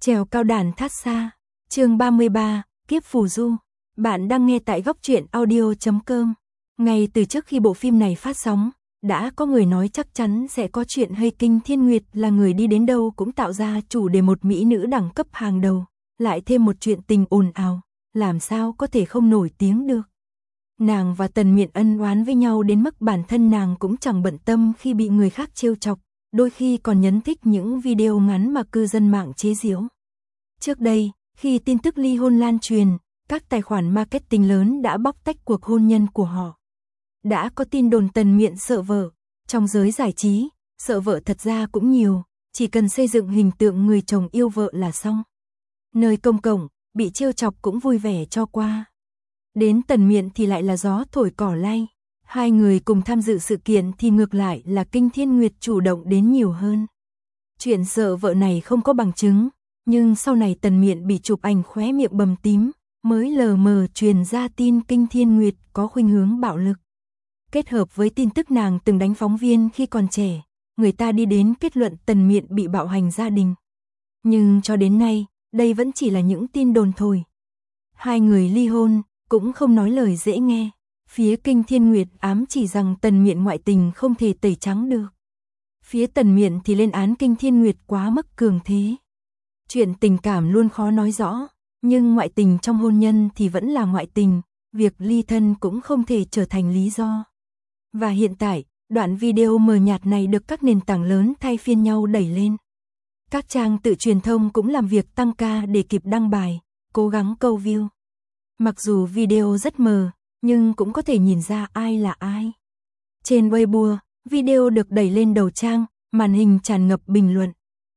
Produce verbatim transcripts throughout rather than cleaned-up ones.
Trèo cao đàn thát xa, chương ba mươi ba, Kiếp phù du. Bạn đang nghe tại góc truyện audio chấm com. Ngay từ trước khi bộ phim này phát sóng, đã có người nói chắc chắn sẽ có chuyện hay Kinh Thiên Nguyệt là người đi đến đâu cũng tạo ra chủ đề một mỹ nữ đẳng cấp hàng đầu, lại thêm một chuyện tình ồn ào, làm sao có thể không nổi tiếng được. Nàng và Tần Miện ân oán với nhau đến mức bản thân nàng cũng chẳng bận tâm khi bị người khác trêu chọc, đôi khi còn nhấn thích những video ngắn mà cư dân mạng chế giễu. Trước đây, khi tin tức ly hôn lan truyền, các tài khoản marketing lớn đã bóc tách cuộc hôn nhân của họ. Đã có tin đồn Tần Miện sợ vợ, trong giới giải trí, sợ vợ thật ra cũng nhiều, chỉ cần xây dựng hình tượng người chồng yêu vợ là xong. Nơi công cộng, bị trêu chọc cũng vui vẻ cho qua. Đến Tần Miện thì lại là gió thổi cỏ lay, hai người cùng tham dự sự kiện thì ngược lại là Kinh Thiên Nguyệt chủ động đến nhiều hơn. Chuyện sợ vợ này không có bằng chứng, nhưng sau này Tần Miện bị chụp ảnh khóe miệng bầm tím, mới lờ mờ truyền ra tin Kinh Thiên Nguyệt có khuynh hướng bạo lực. Kết hợp với tin tức nàng từng đánh phóng viên khi còn trẻ, người ta đi đến kết luận Tần Miện bị bạo hành gia đình. Nhưng cho đến nay, đây vẫn chỉ là những tin đồn thôi. Hai người ly hôn, cũng không nói lời dễ nghe. Phía Kinh Thiên Nguyệt ám chỉ rằng Tần Miện ngoại tình không thể tẩy trắng được. Phía Tần Miện thì lên án Kinh Thiên Nguyệt quá mức cường thế. Chuyện tình cảm luôn khó nói rõ, nhưng ngoại tình trong hôn nhân thì vẫn là ngoại tình, việc ly thân cũng không thể trở thành lý do. Và hiện tại, đoạn video mờ nhạt này được các nền tảng lớn thay phiên nhau đẩy lên. Các trang tự truyền thông cũng làm việc tăng ca để kịp đăng bài, cố gắng câu view. Mặc dù video rất mờ, nhưng cũng có thể nhìn ra ai là ai. Trên Weibo, video được đẩy lên đầu trang, màn hình tràn ngập bình luận.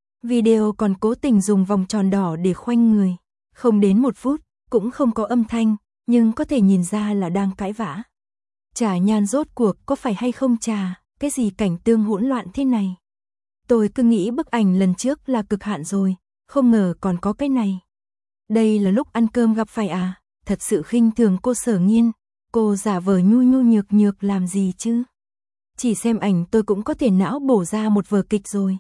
Video còn cố tình dùng vòng tròn đỏ để khoanh người. Không đến một phút, cũng không có âm thanh, nhưng có thể nhìn ra là đang cãi vã. Trà nhan rốt cuộc có phải hay không trà, cái gì cảnh tương hỗn loạn thế này. Tôi cứ nghĩ bức ảnh lần trước là cực hạn rồi, không ngờ còn có cái này. Đây là lúc ăn cơm gặp phải à, thật sự khinh thường cô Sở Nghiên, cô giả vờ nhu nhu nhược nhược làm gì chứ. Chỉ xem ảnh tôi cũng có thể não bổ ra một vở kịch rồi.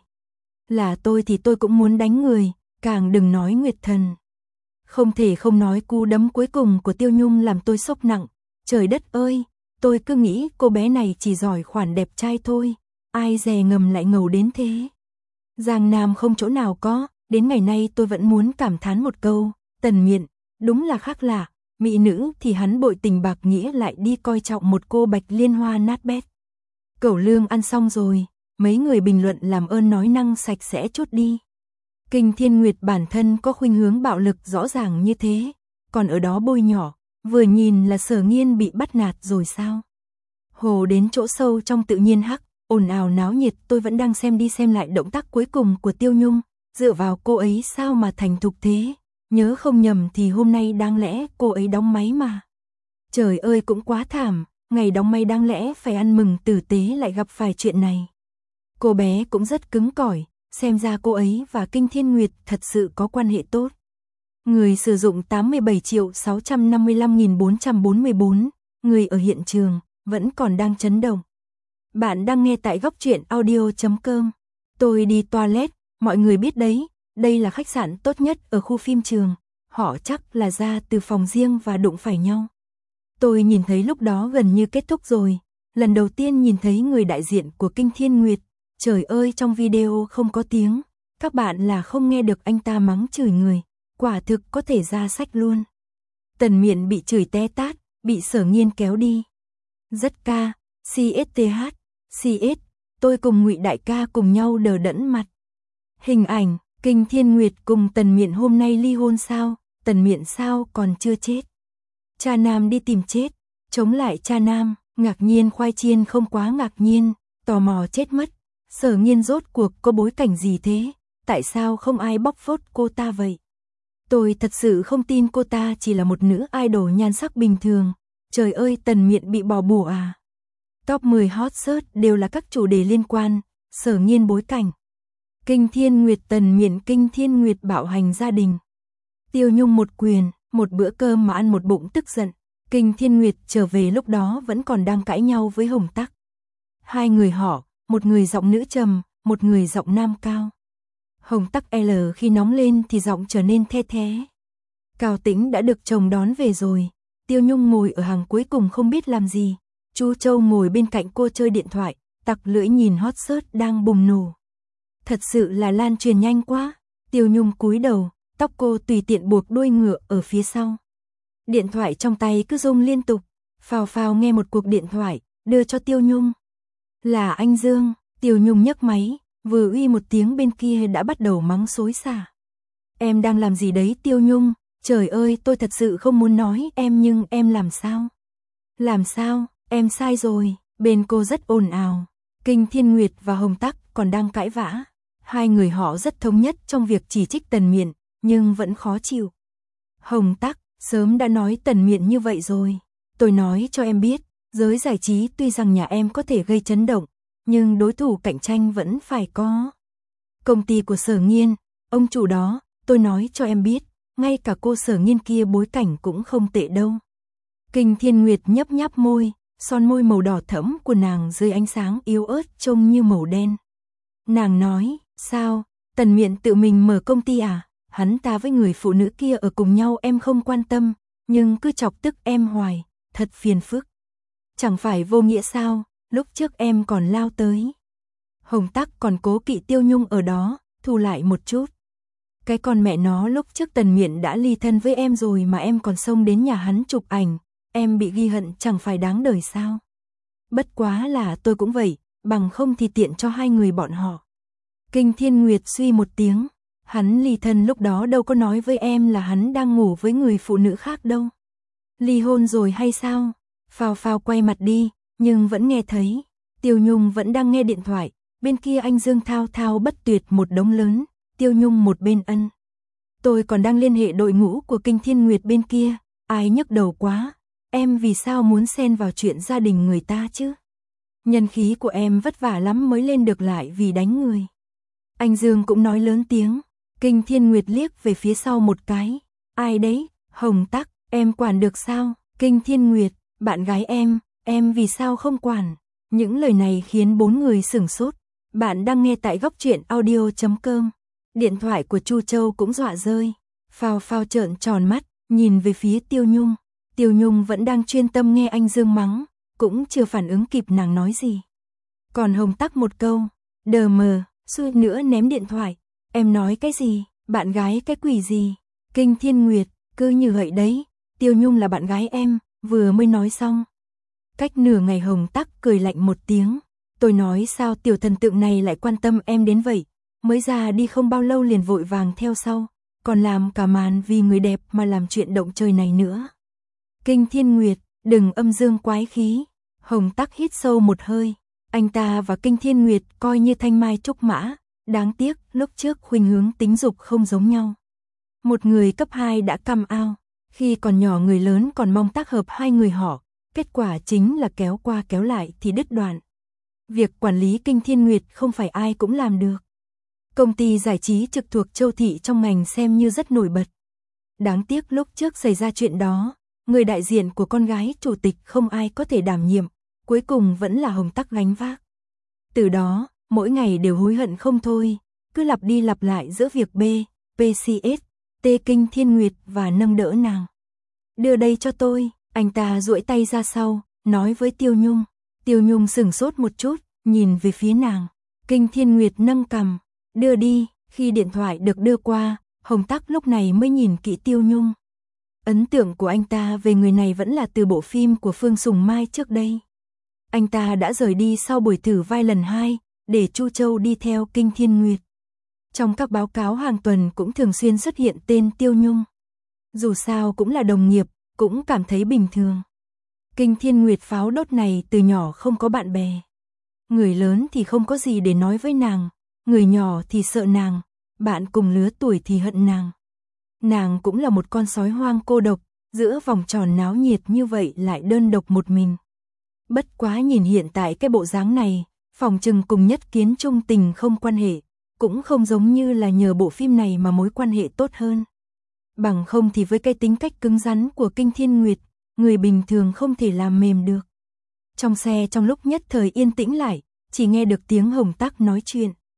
Là tôi thì tôi cũng muốn đánh người, càng đừng nói Nguyệt Thần. Không thể không nói cú đấm cuối cùng của Tiêu Nhung làm tôi sốc nặng. Trời đất ơi, tôi cứ nghĩ cô bé này chỉ giỏi khoản đẹp trai thôi, ai dè ngầm lại ngầu đến thế. Giang Nam không chỗ nào có, đến ngày nay tôi vẫn muốn cảm thán một câu, Tần Miện, đúng là khác lạ, mỹ nữ thì hắn bội tình bạc nghĩa lại đi coi trọng một cô Bạch Liên Hoa nát bét. Cẩu lương ăn xong rồi, mấy người bình luận làm ơn nói năng sạch sẽ chút đi. Kinh Thiên Nguyệt bản thân có khuynh hướng bạo lực rõ ràng như thế, còn ở đó bôi nhỏ, vừa nhìn là Sở Nghiên bị bắt nạt rồi sao. Hồ đến chỗ sâu trong tự nhiên hắc, ồn ào náo nhiệt, tôi vẫn đang xem đi xem lại động tác cuối cùng của Tiêu Nhung, dựa vào cô ấy sao mà thành thục thế, nhớ không nhầm thì hôm nay đáng lẽ cô ấy đóng máy mà. Trời ơi cũng quá thảm, ngày đóng máy đáng lẽ phải ăn mừng tử tế lại gặp phải chuyện này. Cô bé cũng rất cứng cỏi, xem ra cô ấy và Kinh Thiên Nguyệt thật sự có quan hệ tốt. Người sử dụng tám mươi bảy triệu sáu trăm năm mươi lăm nghìn bốn trăm bốn mươi bốn, người ở hiện trường, vẫn còn đang chấn động. Bạn đang nghe tại góc truyện audio chấm com. Tôi đi toilet, mọi người biết đấy, đây là khách sạn tốt nhất ở khu phim trường, họ chắc là ra từ phòng riêng và đụng phải nhau. Tôi nhìn thấy lúc đó gần như kết thúc rồi, lần đầu tiên nhìn thấy người đại diện của Kinh Thiên Nguyệt, trời ơi trong video không có tiếng, các bạn là không nghe được anh ta mắng chửi người, quả thực có thể ra sách luôn. Tần Miện bị chửi té tát, bị Sở Nghiên kéo đi. Rất ca, xê ét tê hát, xê ét, tôi cùng Ngụy đại ca cùng nhau đờ đẫn mặt. Hình ảnh, Kinh Thiên Nguyệt cùng Tần Miện hôm nay ly hôn sao, Tần Miện sao còn chưa chết. Cha nam đi tìm chết, chống lại cha nam, ngạc nhiên khoai chiên không quá ngạc nhiên, tò mò chết mất. Sở Nghiên rốt cuộc có bối cảnh gì thế, tại sao không ai bóc phốt cô ta vậy? Tôi thật sự không tin cô ta chỉ là một nữ idol nhan sắc bình thường. Trời ơi Tần Miện bị bỏ bùa à. Top mười hot search đều là các chủ đề liên quan, Sở Nghiên bối cảnh. Kinh Thiên Nguyệt Tần Miện Kinh Thiên Nguyệt bạo hành gia đình. Tiêu Nhung một quyền, một bữa cơm mà ăn một bụng tức giận. Kinh Thiên Nguyệt trở về lúc đó vẫn còn đang cãi nhau với Hồng Tắc. Hai người họ, một người giọng nữ trầm, một người giọng nam cao. Hồng tắc L khi nóng lên thì giọng trở nên the thé. Cao Tĩnh đã được chồng đón về rồi. Tiêu Nhung ngồi ở hàng cuối cùng không biết làm gì. Chu Châu ngồi bên cạnh cô chơi điện thoại, tặc lưỡi nhìn hot search đang bùng nổ. Thật sự là lan truyền nhanh quá. Tiêu Nhung cúi đầu, tóc cô tùy tiện buộc đuôi ngựa ở phía sau. Điện thoại trong tay cứ rung liên tục. Phào phào nghe một cuộc điện thoại, đưa cho Tiêu Nhung. Là anh Dương. Tiêu Nhung nhấc máy, vừa uy một tiếng bên kia đã bắt đầu mắng xối xả. Em đang làm gì đấy Tiêu Nhung? Trời ơi, tôi thật sự không muốn nói em nhưng em làm sao? Làm sao? Em sai rồi. Bên cô rất ồn ào. Kinh Thiên Nguyệt và Hồng Tắc còn đang cãi vã. Hai người họ rất thống nhất trong việc chỉ trích Tần Miện, nhưng vẫn khó chịu. Hồng Tắc, sớm đã nói Tần Miện như vậy rồi. Tôi nói cho em biết, giới giải trí tuy rằng nhà em có thể gây chấn động, nhưng đối thủ cạnh tranh vẫn phải có. Công ty của Sở Nghiên, ông chủ đó, tôi nói cho em biết, ngay cả cô Sở Nghiên kia bối cảnh cũng không tệ đâu. Kinh Thiên Nguyệt nhấp nháp môi, son môi màu đỏ thẫm của nàng dưới ánh sáng yếu ớt trông như màu đen. Nàng nói, sao, Tần Miện tự mình mở công ty à? Hắn ta với người phụ nữ kia ở cùng nhau em không quan tâm, nhưng cứ chọc tức em hoài, thật phiền phức. Chẳng phải vô nghĩa sao, lúc trước em còn lao tới. Hồng Tắc còn cố kỵ Tiêu Nhung ở đó, thu lại một chút. Cái con mẹ nó lúc trước Tần Miện đã ly thân với em rồi mà em còn xông đến nhà hắn chụp ảnh, em bị ghi hận chẳng phải đáng đời sao. Bất quá là tôi cũng vậy, bằng không thì tiện cho hai người bọn họ. Kinh Thiên Nguyệt suy một tiếng, hắn ly thân lúc đó đâu có nói với em là hắn đang ngủ với người phụ nữ khác đâu. Ly hôn rồi hay sao? Phào phào quay mặt đi, nhưng vẫn nghe thấy. Tiêu Nhung vẫn đang nghe điện thoại, bên kia anh Dương thao thao bất tuyệt một đống lớn, Tiêu Nhung một bên ân. Tôi còn đang liên hệ đội ngũ của Kinh Thiên Nguyệt bên kia, ai nhức đầu quá, em vì sao muốn xen vào chuyện gia đình người ta chứ? Nhân khí của em vất vả lắm mới lên được lại vì đánh người. Anh Dương cũng nói lớn tiếng, Kinh Thiên Nguyệt liếc về phía sau một cái, ai đấy, Hồng Tắc, em quản được sao? Kinh Thiên Nguyệt, bạn gái em, em vì sao không quản? Những lời này khiến bốn người sửng sốt. Bạn đang nghe tại góc truyện audio chấm com. Điện thoại của Chu Châu cũng dọa rơi. Phào phào trợn tròn mắt, nhìn về phía Tiêu Nhung. Tiêu Nhung vẫn đang chuyên tâm nghe anh Dương mắng, cũng chưa phản ứng kịp nàng nói gì. Còn Hồng Tắc một câu, đờ mờ, suýt nữa ném điện thoại. Em nói cái gì, bạn gái cái quỷ gì? Kinh Thiên Nguyệt, cứ như vậy đấy, Tiêu Nhung là bạn gái em, vừa mới nói xong. Cách nửa ngày Hồng Tắc cười lạnh một tiếng. Tôi nói sao tiểu thần tượng này lại quan tâm em đến vậy, mới ra đi không bao lâu liền vội vàng theo sau, còn làm cả màn vì người đẹp mà làm chuyện động trời này nữa. Kinh Thiên Nguyệt, đừng âm dương quái khí. Hồng Tắc hít sâu một hơi, anh ta và Kinh Thiên Nguyệt coi như thanh mai trúc mã, đáng tiếc lúc trước khuynh hướng tính dục không giống nhau. Một người cấp hai đã căm ao, khi còn nhỏ người lớn còn mong tác hợp hai người họ, kết quả chính là kéo qua kéo lại thì đứt đoạn. Việc quản lý Kinh Thiên Nguyệt không phải ai cũng làm được. Công ty giải trí trực thuộc Châu Thị trong ngành xem như rất nổi bật. Đáng tiếc lúc trước xảy ra chuyện đó, người đại diện của con gái chủ tịch không ai có thể đảm nhiệm, cuối cùng vẫn là Hồng Tắc gánh vác. Từ đó, mỗi ngày đều hối hận không thôi, cứ lặp đi lặp lại giữa việc B, pê xê ét, T Kinh Thiên Nguyệt và nâng đỡ nàng. Đưa đây cho tôi, anh ta duỗi tay ra sau, nói với Tiêu Nhung. Tiêu Nhung sửng sốt một chút, nhìn về phía nàng. Kinh Thiên Nguyệt nâng cằm, đưa đi. Khi điện thoại được đưa qua, Hồng Tắc lúc này mới nhìn kỹ Tiêu Nhung. Ấn tượng của anh ta về người này vẫn là từ bộ phim của Phương Sùng Mai trước đây. Anh ta đã rời đi sau buổi thử vai lần hai, để Chu Châu đi theo Kinh Thiên Nguyệt. Trong các báo cáo hàng tuần cũng thường xuyên xuất hiện tên Tiêu Nhung. Dù sao cũng là đồng nghiệp, cũng cảm thấy bình thường. Kinh Thiên Nguyệt pháo đốt này từ nhỏ không có bạn bè. Người lớn thì không có gì để nói với nàng, người nhỏ thì sợ nàng, bạn cùng lứa tuổi thì hận nàng. Nàng cũng là một con sói hoang cô độc, giữa vòng tròn náo nhiệt như vậy lại đơn độc một mình. Bất quá nhìn hiện tại cái bộ dáng này, phòng trừng cùng Nhất Kiến chung tình không quan hệ, cũng không giống như là nhờ bộ phim này mà mối quan hệ tốt hơn. Bằng không thì với cái tính cách cứng rắn của Kinh Thiên Nguyệt, người bình thường không thể làm mềm được. Trong xe trong lúc nhất thời yên tĩnh lại, chỉ nghe được tiếng Hồng Tắc nói chuyện.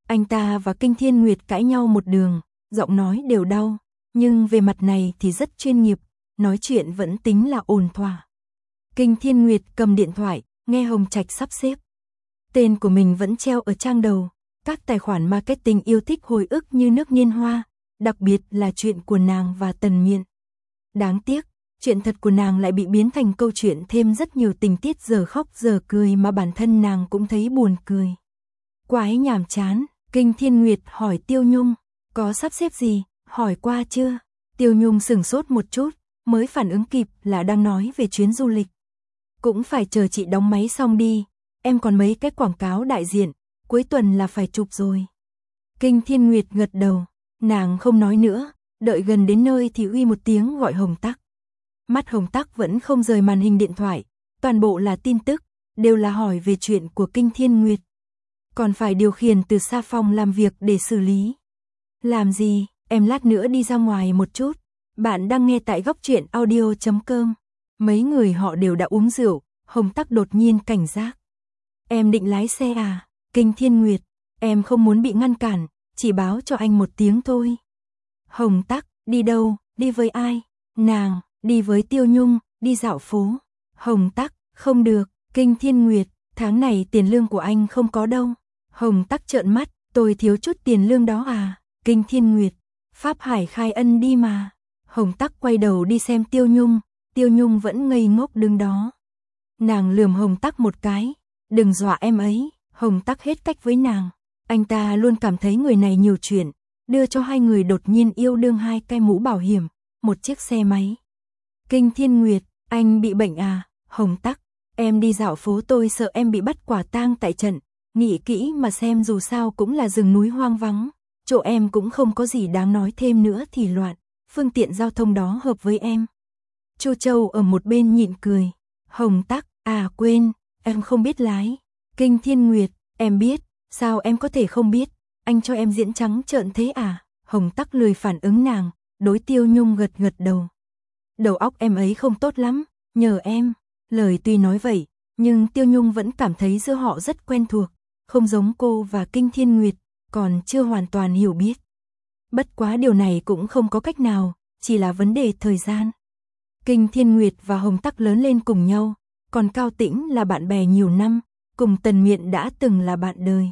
Anh ta và Kinh Thiên Nguyệt cãi nhau một đường, giọng nói đều đau, nhưng về mặt này thì rất chuyên nghiệp, nói chuyện vẫn tính là ổn thỏa. Kinh Thiên Nguyệt cầm điện thoại, nghe Hồng Trạch sắp xếp. Tên của mình vẫn treo ở trang đầu, các tài khoản marketing yêu thích hồi ức như nước niên hoa, đặc biệt là chuyện của nàng và Tần Miện. Đáng tiếc, chuyện thật của nàng lại bị biến thành câu chuyện thêm rất nhiều tình tiết giờ khóc giờ cười mà bản thân nàng cũng thấy buồn cười. Quái nhàm chán, Kinh Thiên Nguyệt hỏi Tiêu Nhung, có sắp xếp gì, hỏi qua chưa? Tiêu Nhung sửng sốt một chút, mới phản ứng kịp là đang nói về chuyến du lịch. Cũng phải chờ chị đóng máy xong đi, em còn mấy cái quảng cáo đại diện, cuối tuần là phải chụp rồi. Kinh Thiên Nguyệt gật đầu, nàng không nói nữa, đợi gần đến nơi thì uy một tiếng gọi Hồng Tắc. Mắt Hồng Tắc vẫn không rời màn hình điện thoại, toàn bộ là tin tức, đều là hỏi về chuyện của Kinh Thiên Nguyệt. Còn phải điều khiển từ xa phòng làm việc để xử lý. Làm gì, em lát nữa đi ra ngoài một chút. Bạn đang nghe tại góc truyện audio chấm com. Mấy người họ đều đã uống rượu, Hồng Tắc đột nhiên cảnh giác. Em định lái xe à? Kinh Thiên Nguyệt, em không muốn bị ngăn cản, chỉ báo cho anh một tiếng thôi. Hồng Tắc, đi đâu, đi với ai? Nàng, đi với Tiêu Nhung, đi dạo phố. Hồng Tắc, không được, Kinh Thiên Nguyệt, tháng này tiền lương của anh không có đâu. Hồng Tắc trợn mắt, tôi thiếu chút tiền lương đó à? Kinh Thiên Nguyệt, Pháp Hải khai ân đi mà. Hồng Tắc quay đầu đi xem Tiêu Nhung, Tiêu Nhung vẫn ngây ngốc đứng đó. Nàng lườm Hồng Tắc một cái, đừng dọa em ấy. Hồng Tắc hết cách với nàng, anh ta luôn cảm thấy người này nhiều chuyện, đưa cho hai người đột nhiên yêu đương hai cái mũ bảo hiểm, một chiếc xe máy. Kinh Thiên Nguyệt, anh bị bệnh à? Hồng Tắc, em đi dạo phố tôi sợ em bị bắt quả tang tại trận, nghĩ kỹ mà xem dù sao cũng là rừng núi hoang vắng, chỗ em cũng không có gì đáng nói thêm nữa thì loạn, phương tiện giao thông đó hợp với em. Chu Châu ở một bên nhịn cười, Hồng Tắc, à quên, em không biết lái. Kinh Thiên Nguyệt, em biết, sao em có thể không biết, anh cho em diễn trắng trợn thế à? Hồng Tắc lười phản ứng nàng, đối Tiêu Nhung gật gật đầu. Đầu óc em ấy không tốt lắm, nhờ em. Lời tuy nói vậy, nhưng Tiêu Nhung vẫn cảm thấy giữa họ rất quen thuộc, không giống cô và Kinh Thiên Nguyệt, còn chưa hoàn toàn hiểu biết. Bất quá điều này cũng không có cách nào, chỉ là vấn đề thời gian. Kinh Thiên Nguyệt và Hồng Tắc lớn lên cùng nhau, còn Cao Tĩnh là bạn bè nhiều năm, cùng Tần Miện đã từng là bạn đời.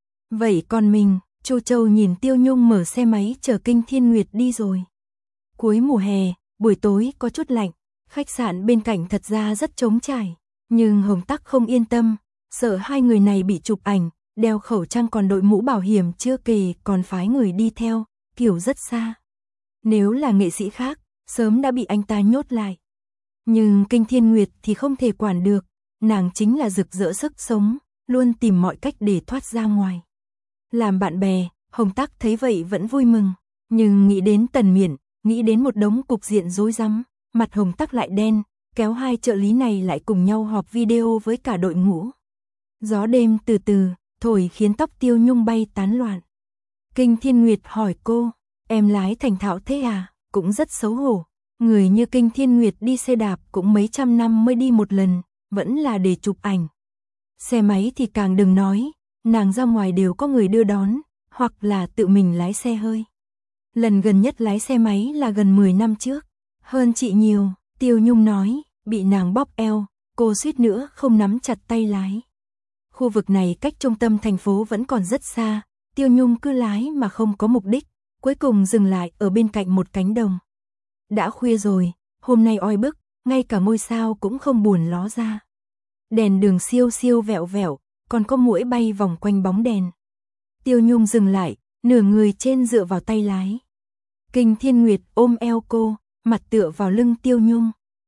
Vậy còn mình, Chu Châu nhìn Tiêu Nhung mở xe máy chở Kinh Thiên Nguyệt đi rồi. Cuối mùa hè, buổi tối có chút lạnh, khách sạn bên cạnh thật ra rất trống trải, nhưng Hồng Tắc không yên tâm, sợ hai người này bị chụp ảnh, đeo khẩu trang còn đội mũ bảo hiểm chưa kể còn phái người đi theo, kiểu rất xa. Nếu là nghệ sĩ khác, sớm đã bị anh ta nhốt lại. Nhưng Kinh Thiên Nguyệt thì không thể quản được, nàng chính là rực rỡ sức sống, luôn tìm mọi cách để thoát ra ngoài. Làm bạn bè, Hồng Tắc thấy vậy vẫn vui mừng, nhưng nghĩ đến Tần Miện, nghĩ đến một đống cục diện rối rắm, mặt Hồng Tắc lại đen, kéo hai trợ lý này lại cùng nhau họp video với cả đội ngũ. Gió đêm từ từ, thổi khiến tóc Tiêu Nhung bay tán loạn. Kinh Thiên Nguyệt hỏi cô, em lái thành thạo thế à? Cũng rất xấu hổ. Người như Kinh Thiên Nguyệt đi xe đạp cũng mấy trăm năm mới đi một lần, vẫn là để chụp ảnh. Xe máy thì càng đừng nói, nàng ra ngoài đều có người đưa đón, hoặc là tự mình lái xe hơi. Lần gần nhất lái xe máy là gần mười năm trước, hơn chị nhiều, Tiêu Nhung nói, bị nàng bóp eo, cô suýt nữa không nắm chặt tay lái. Khu vực này cách trung tâm thành phố vẫn còn rất xa, Tiêu Nhung cứ lái mà không có mục đích, cuối cùng dừng lại ở bên cạnh một cánh đồng. Đã khuya rồi, hôm nay oi bức, ngay cả ngôi sao cũng không buồn ló ra. Đèn đường siêu siêu vẹo vẹo, còn có muỗi bay vòng quanh bóng đèn. Tiêu Nhung dừng lại, nửa người trên dựa vào tay lái. Kinh Thiên Nguyệt ôm eo cô, mặt tựa vào lưng Tiêu Nhung.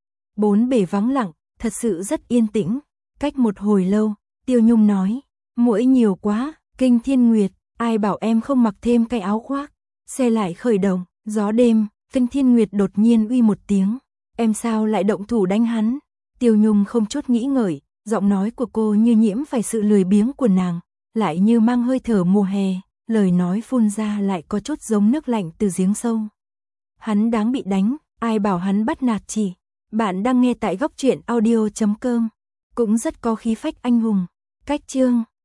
Bốn bề vắng lặng, thật sự rất yên tĩnh. Cách một hồi lâu, Tiêu Nhung nói, muỗi nhiều quá. Kinh Thiên Nguyệt, ai bảo em không mặc thêm cái áo khoác. Xe lại khởi động, gió đêm. Kinh Thiên Nguyệt đột nhiên uy một tiếng, em sao lại động thủ đánh hắn? Tiêu Nhung không chút nghĩ ngợi, giọng nói của cô như nhiễm phải sự lười biếng của nàng, lại như mang hơi thở mùa hè, lời nói phun ra lại có chút giống nước lạnh từ giếng sâu. Hắn đáng bị đánh, ai bảo hắn bắt nạt chị. Bạn đang nghe tại góc truyện audio chấm com, cũng rất có khí phách anh hùng. Cách chương